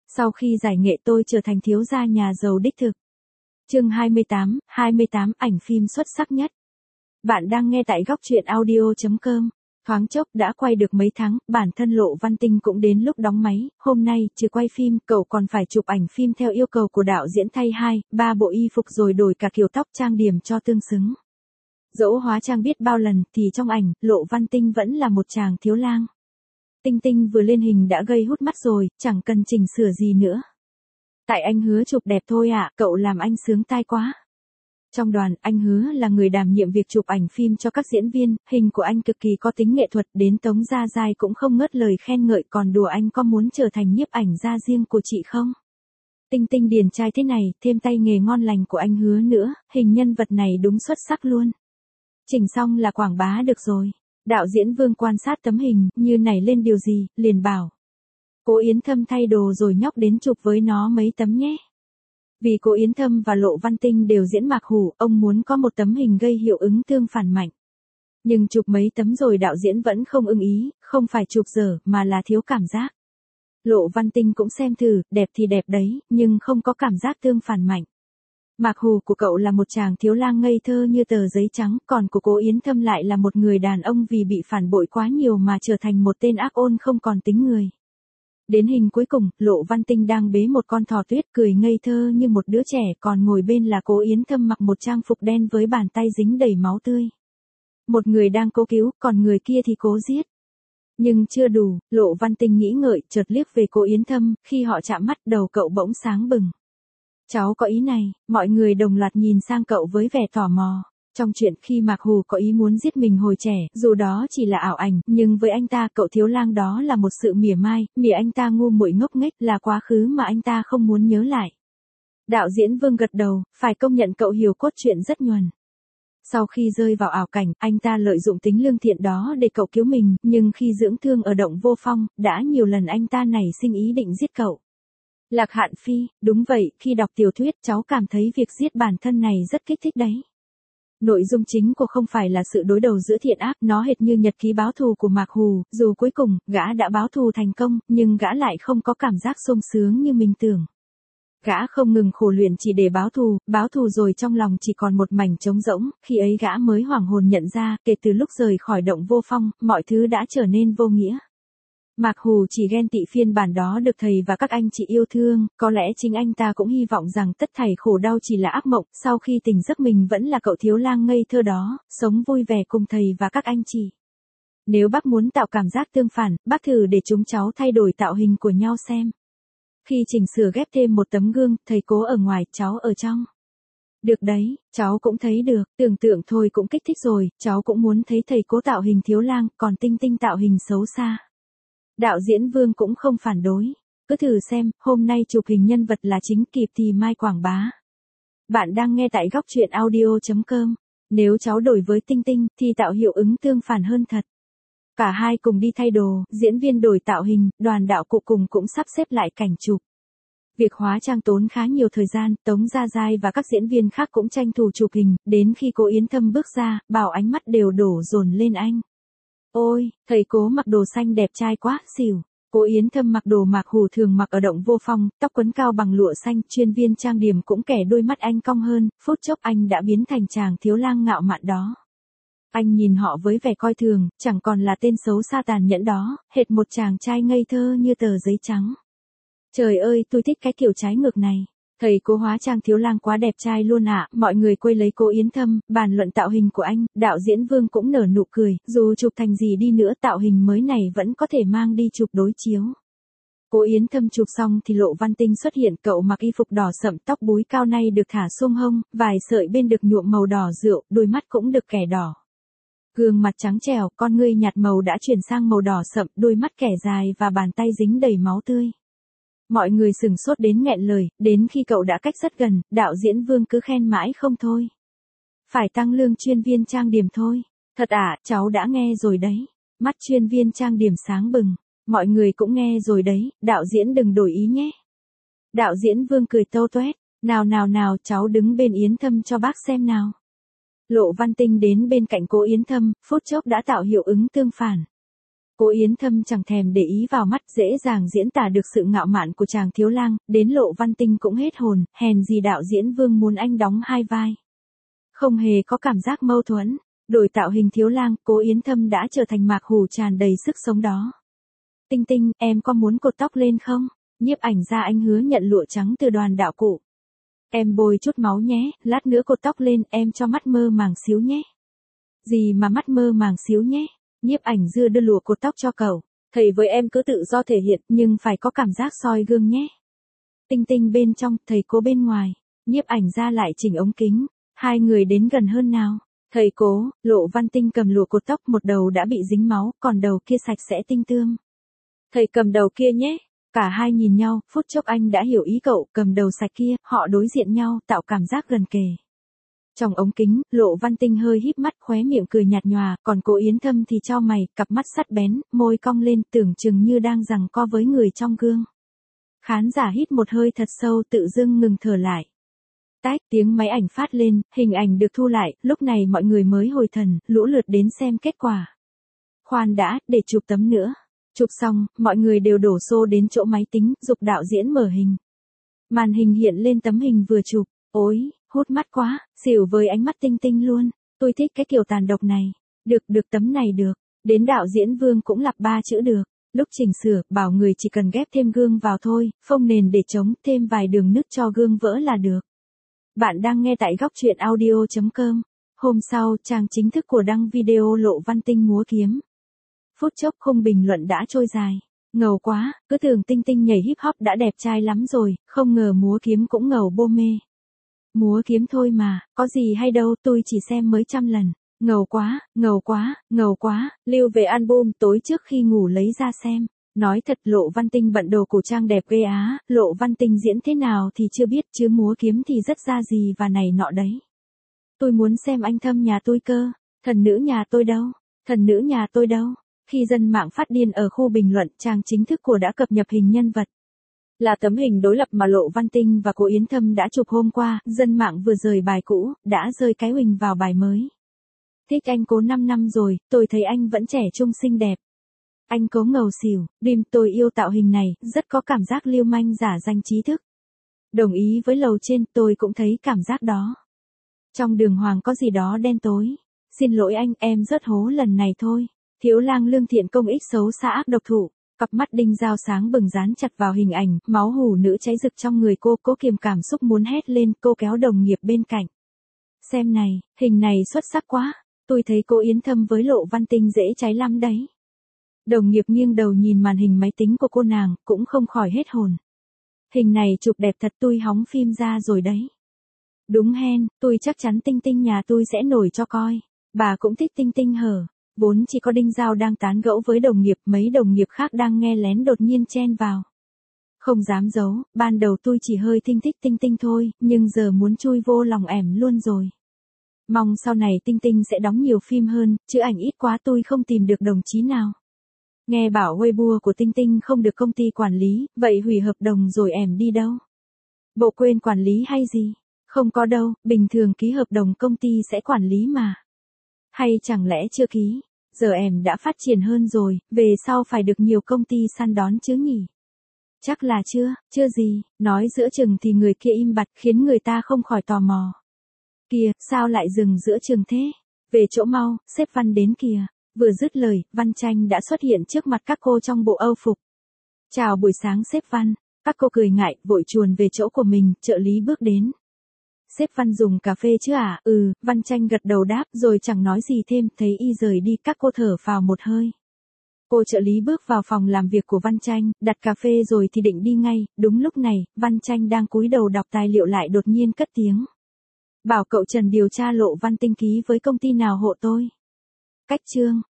Sau khi giải nghệ tôi trở thành thiếu gia nhà giàu đích thực. Chương 28, ảnh phim xuất sắc nhất. Bạn đang nghe tại góc truyện audio.com. Thoáng chốc đã quay được mấy tháng, bản thân Lộ Văn Tinh cũng đến lúc đóng máy, hôm nay, trừ quay phim, cậu còn phải chụp ảnh phim theo yêu cầu của đạo diễn thay 2-3 bộ y phục rồi đổi cả kiểu tóc trang điểm cho tương xứng. Dẫu hóa trang biết bao lần thì trong ảnh, Lộ Văn Tinh vẫn là một chàng thiếu lang. Tinh Tinh vừa lên hình đã gây hút mắt rồi, chẳng cần chỉnh sửa gì nữa. Tại anh Hứa chụp đẹp thôi ạ, cậu làm anh sướng tai quá. Trong đoàn, anh Hứa là người đảm nhiệm việc chụp ảnh phim cho các diễn viên, hình của anh cực kỳ có tính nghệ thuật, đến Tống Gia Giai cũng không ngớt lời khen ngợi, còn đùa anh có muốn trở thành nhiếp ảnh gia riêng của chị không? Tinh Tinh điển trai thế này, thêm tay nghề ngon lành của anh Hứa nữa, hình nhân vật này đúng xuất sắc luôn. Chỉnh xong là quảng bá được rồi. Đạo diễn Vương quan sát tấm hình, như nảy lên điều gì, liền bảo. Cố Yến Thâm thay đồ rồi nhóc đến chụp với nó mấy tấm nhé. Vì Cố Yến Thâm và Lộ Văn Tinh đều diễn Mạc Hủ, ông muốn có một tấm hình gây hiệu ứng tương phản mạnh. Nhưng chụp mấy tấm rồi đạo diễn vẫn không ưng ý, không phải chụp dở mà là thiếu cảm giác. Lộ Văn Tinh cũng xem thử, đẹp thì đẹp đấy, nhưng không có cảm giác tương phản mạnh. Mạc Hủ của cậu là một chàng thiếu lang ngây thơ như tờ giấy trắng, còn của Cố Yến Thâm lại là một người đàn ông vì bị phản bội quá nhiều mà trở thành một tên ác ôn không còn tính người. Đến hình cuối cùng, Lộ Văn Tinh đang bế một con thỏ tuyết cười ngây thơ như một đứa trẻ, còn ngồi bên là Cố Yến Thâm mặc một trang phục đen với bàn tay dính đầy máu tươi. Một người đang cố cứu, còn người kia thì cố giết. Nhưng chưa đủ, Lộ Văn Tinh nghĩ ngợi, chợt liếc về Cố Yến Thâm, khi họ chạm mắt đầu cậu bỗng sáng bừng. Cháu có ý này, mọi người đồng loạt nhìn sang cậu với vẻ tò mò. Trong chuyện khi Mạc Hủ có ý muốn giết mình hồi trẻ, dù đó chỉ là ảo ảnh, nhưng với anh ta cậu thiếu lang đó là một sự mỉa mai, mỉa anh ta ngu muội ngốc nghếch, là quá khứ mà anh ta không muốn nhớ lại. Đạo diễn Vương gật đầu, phải công nhận cậu hiểu cốt truyện rất nhuần. Sau khi rơi vào ảo cảnh, anh ta lợi dụng tính lương thiện đó để cậu cứu mình, nhưng khi dưỡng thương ở động Vô Phong, đã nhiều lần anh ta nảy sinh ý định giết cậu. Lạc Hạn Phi, đúng vậy, khi đọc tiểu thuyết cháu cảm thấy việc giết bản thân này rất kích thích đấy. Nội dung chính của không phải là sự đối đầu giữa thiện ác, nó hệt như nhật ký báo thù của Mạc Hủ, dù cuối cùng, gã đã báo thù thành công, nhưng gã lại không có cảm giác sung sướng như mình tưởng. Gã không ngừng khổ luyện chỉ để báo thù rồi trong lòng chỉ còn một mảnh trống rỗng, khi ấy gã mới hoảng hồn nhận ra, kể từ lúc rời khỏi động Vô Phong, mọi thứ đã trở nên vô nghĩa. Mạc Hủ chỉ ghen tị phiên bản đó được thầy và các anh chị yêu thương, có lẽ chính anh ta cũng hy vọng rằng tất thảy khổ đau chỉ là ác mộng, sau khi tỉnh giấc mình vẫn là cậu thiếu lang ngây thơ đó, sống vui vẻ cùng thầy và các anh chị. Nếu bác muốn tạo cảm giác tương phản, bác thử để chúng cháu thay đổi tạo hình của nhau xem. Khi chỉnh sửa ghép thêm một tấm gương, thầy Cố ở ngoài, cháu ở trong. Được đấy, cháu cũng thấy được, tưởng tượng thôi cũng kích thích rồi, cháu cũng muốn thấy thầy Cố tạo hình thiếu lang, còn Tinh Tinh tạo hình xấu xa. Đạo diễn Vương cũng không phản đối. Cứ thử xem, hôm nay chụp hình nhân vật là chính, kịp thì mai quảng bá. Bạn đang nghe tại góc truyện audio.com. Nếu cháu đổi với Tinh Tinh, thì tạo hiệu ứng tương phản hơn thật. Cả hai cùng đi thay đồ, diễn viên đổi tạo hình, đoàn đạo cụ cùng cũng sắp xếp lại cảnh chụp. Việc hóa trang tốn khá nhiều thời gian, Tống Gia Giai và các diễn viên khác cũng tranh thủ chụp hình, đến khi Cố Yến Thâm bước ra, bảo ánh mắt đều đổ dồn lên anh. Ôi, thầy Cố mặc đồ xanh đẹp trai quá, xỉu. Cố Yến Thâm mặc đồ Mạc Hủ thường mặc ở động Vô Phong, tóc quấn cao bằng lụa xanh, chuyên viên trang điểm cũng kẻ đôi mắt anh cong hơn, phút chốc anh đã biến thành chàng thiếu lang ngạo mạn đó. Anh nhìn họ với vẻ coi thường, chẳng còn là tên xấu xa tàn nhẫn đó, hệt một chàng trai ngây thơ như tờ giấy trắng. Trời ơi, tôi thích cái kiểu trái ngược này. Thầy Cố hóa trang thiếu lang quá đẹp trai luôn ạ, mọi người quay lấy Cố Yến Thâm, bàn luận tạo hình của anh, đạo diễn Vương cũng nở nụ cười, dù chụp thành gì đi nữa tạo hình mới này vẫn có thể mang đi chụp đối chiếu. Cố Yến Thâm chụp xong thì Lộ Văn Tinh xuất hiện, cậu mặc y phục đỏ sậm, tóc búi cao nay được thả xuông hông, vài sợi bên được nhuộm màu đỏ rượu, đôi mắt cũng được kẻ đỏ. Gương mặt trắng trẻo, con ngươi nhạt màu đã chuyển sang màu đỏ sậm, đôi mắt kẻ dài và bàn tay dính đầy máu tươi. Mọi người sửng sốt đến nghẹn lời, đến khi cậu đã cách rất gần, đạo diễn Vương cứ khen mãi không thôi. Phải tăng lương chuyên viên trang điểm thôi. Thật ạ, cháu đã nghe rồi đấy. Mắt chuyên viên trang điểm sáng bừng. Mọi người cũng nghe rồi đấy, đạo diễn đừng đổi ý nhé. Đạo diễn Vương cười tâu tuét. Nào, cháu đứng bên Yến Thâm cho bác xem nào. Lộ Văn Tinh đến bên cạnh Cố Yến Thâm, phút chốc đã tạo hiệu ứng tương phản. Cố Yến Thâm chẳng thèm để ý vào mắt, dễ dàng diễn tả được sự ngạo mạn của chàng thiếu lang, đến Lộ Văn Tinh cũng hết hồn, hèn gì đạo diễn Vương muốn anh đóng hai vai. Không hề có cảm giác mâu thuẫn, đổi tạo hình thiếu lang, Cố Yến Thâm đã trở thành Mạc Hủ tràn đầy sức sống đó. Tinh Tinh, em có muốn cột tóc lên không? Nhiếp ảnh gia anh hứa nhận lụa trắng từ đoàn đạo cụ. Em bôi chút máu nhé, lát nữa cột tóc lên, em cho mắt mơ màng xíu nhé. Gì mà mắt mơ màng xíu nhé? Nhiếp ảnh dưa đưa lụa cột tóc cho cậu. Thầy với em cứ tự do thể hiện, nhưng phải có cảm giác soi gương nhé. Tinh Tinh bên trong, thầy Cố bên ngoài. Nhiếp ảnh gia lại chỉnh ống kính. Hai người đến gần hơn nào. Thầy Cố, Lộ Văn Tinh cầm lụa cột tóc, một đầu đã bị dính máu, còn đầu kia sạch sẽ tinh tươm. Thầy cầm đầu kia nhé. Cả hai nhìn nhau, phút chốc anh đã hiểu ý cậu, cầm đầu sạch kia, họ đối diện nhau, tạo cảm giác gần kề. Trong ống kính, Lộ Văn Tinh hơi híp mắt, khóe miệng cười nhạt nhòa, còn Cố Yến Thâm thì chau mày, cặp mắt sắc bén, môi cong lên, tưởng chừng như đang giằng co với người trong gương. Khán giả hít một hơi thật sâu, tự dưng ngừng thở lại. Tách, tiếng máy ảnh phát lên, hình ảnh được thu lại, lúc này mọi người mới hồi thần, lũ lượt đến xem kết quả. Khoan đã, để chụp tấm nữa. Chụp xong, mọi người đều đổ xô đến chỗ máy tính, giục đạo diễn mở hình. Màn hình hiện lên tấm hình vừa chụp. Ôi, hút mắt quá, xỉu với ánh mắt Tinh Tinh luôn. Tôi thích cái kiểu tàn độc này. Được tấm này được. Đến đạo diễn Vương cũng lặp 3 chữ được. Lúc chỉnh sửa, bảo người chỉ cần ghép thêm gương vào thôi, phông nền để chống, thêm vài đường nứt cho gương vỡ là được. Bạn đang nghe tại góc truyện audio.com. Hôm sau, trang chính thức của đăng video Lộ Văn Tinh múa kiếm. Phút chốc khung bình luận đã trôi dài. Ngầu quá, cứ tưởng Tinh Tinh nhảy hip hop đã đẹp trai lắm rồi, không ngờ múa kiếm cũng ngầu bô mê. Múa kiếm thôi mà, có gì hay đâu, tôi chỉ xem mới 100 lần. Ngầu quá, ngầu quá, ngầu quá, lưu về album tối trước khi ngủ lấy ra xem. Nói thật, Lộ Văn Tinh bận đồ cổ trang đẹp ghê á, Lộ Văn Tinh diễn thế nào thì chưa biết, chứ múa kiếm thì rất ra gì và này nọ đấy. Tôi muốn xem anh Thâm nhà tôi cơ, thần nữ nhà tôi đâu, thần nữ nhà tôi đâu. Khi dân mạng phát điên ở khu bình luận, trang chính thức của đã cập nhật hình nhân vật. Là tấm hình đối lập mà Lộ Văn Tinh và Cố Yến Thâm đã chụp hôm qua, dân mạng vừa rời bài cũ, đã rơi cái huỳnh vào bài mới. Thích anh Cố 5 năm rồi, tôi thấy anh vẫn trẻ trung xinh đẹp. Anh Cố ngầu xỉu, Bim, tôi yêu tạo hình này, rất có cảm giác lưu manh giả danh trí thức. Đồng ý với lầu trên, tôi cũng thấy cảm giác đó. Trong đường hoàng có gì đó đen tối. Xin lỗi anh, em rớt hố lần này thôi. Thiếu lang lương thiện công ích xấu xa ác độc thủ. Cặp mắt đinh dao sáng bừng dán chặt vào hình ảnh, máu hủ nữ cháy rực trong người cô, cố kiềm cảm xúc muốn hét lên, cô kéo đồng nghiệp bên cạnh. Xem này, hình này xuất sắc quá, tôi thấy Cố Yến Thâm với Lộ Văn Tinh dễ cháy lắm đấy. Đồng nghiệp nghiêng đầu nhìn màn hình máy tính của cô nàng, cũng không khỏi hết hồn. Hình này chụp đẹp thật, tôi hóng phim ra rồi đấy. Đúng hen, tôi chắc chắn Tinh Tinh nhà tôi sẽ nổi cho coi. Bà cũng thích Tinh Tinh hở. Vốn chỉ có Đinh Giao đang tán gẫu với đồng nghiệp, mấy đồng nghiệp khác đang nghe lén đột nhiên chen vào. Không dám giấu, ban đầu tôi chỉ hơi thích Tinh Tinh thôi, nhưng giờ muốn chui vô lòng ẻm luôn rồi. Mong sau này Tinh Tinh sẽ đóng nhiều phim hơn, chứ ảnh ít quá tôi không tìm được đồng chí nào. Nghe bảo Weibo của Tinh Tinh không được công ty quản lý, vậy hủy hợp đồng rồi ẻm đi đâu? Bộ quên quản lý hay gì? Không có đâu, bình thường ký hợp đồng công ty sẽ quản lý mà. Hay chẳng lẽ chưa ký? Giờ em đã phát triển hơn rồi, về sau phải được nhiều công ty săn đón chứ nhỉ? Chắc là chưa gì, nói giữa chừng thì người kia im bặt khiến người ta không khỏi tò mò. Kìa, sao lại dừng giữa chừng thế? Về chỗ mau, sếp Văn đến kìa. Vừa dứt lời, Văn Tranh đã xuất hiện trước mặt các cô trong bộ âu phục. Chào buổi sáng sếp Văn, các cô cười ngại, vội chuồn về chỗ của mình, trợ lý bước đến. Sếp Văn dùng cà phê chứ à? Ừ, Văn Tranh gật đầu đáp rồi chẳng nói gì thêm, thấy y rời đi các cô thở phào một hơi. Cô trợ lý bước vào phòng làm việc của Văn Tranh, đặt cà phê rồi thì định đi ngay, đúng lúc này, Văn Tranh đang cúi đầu đọc tài liệu lại đột nhiên cất tiếng. Bảo cậu Trần điều tra Lộ Văn Tinh ký với công ty nào hộ tôi. Cách chương.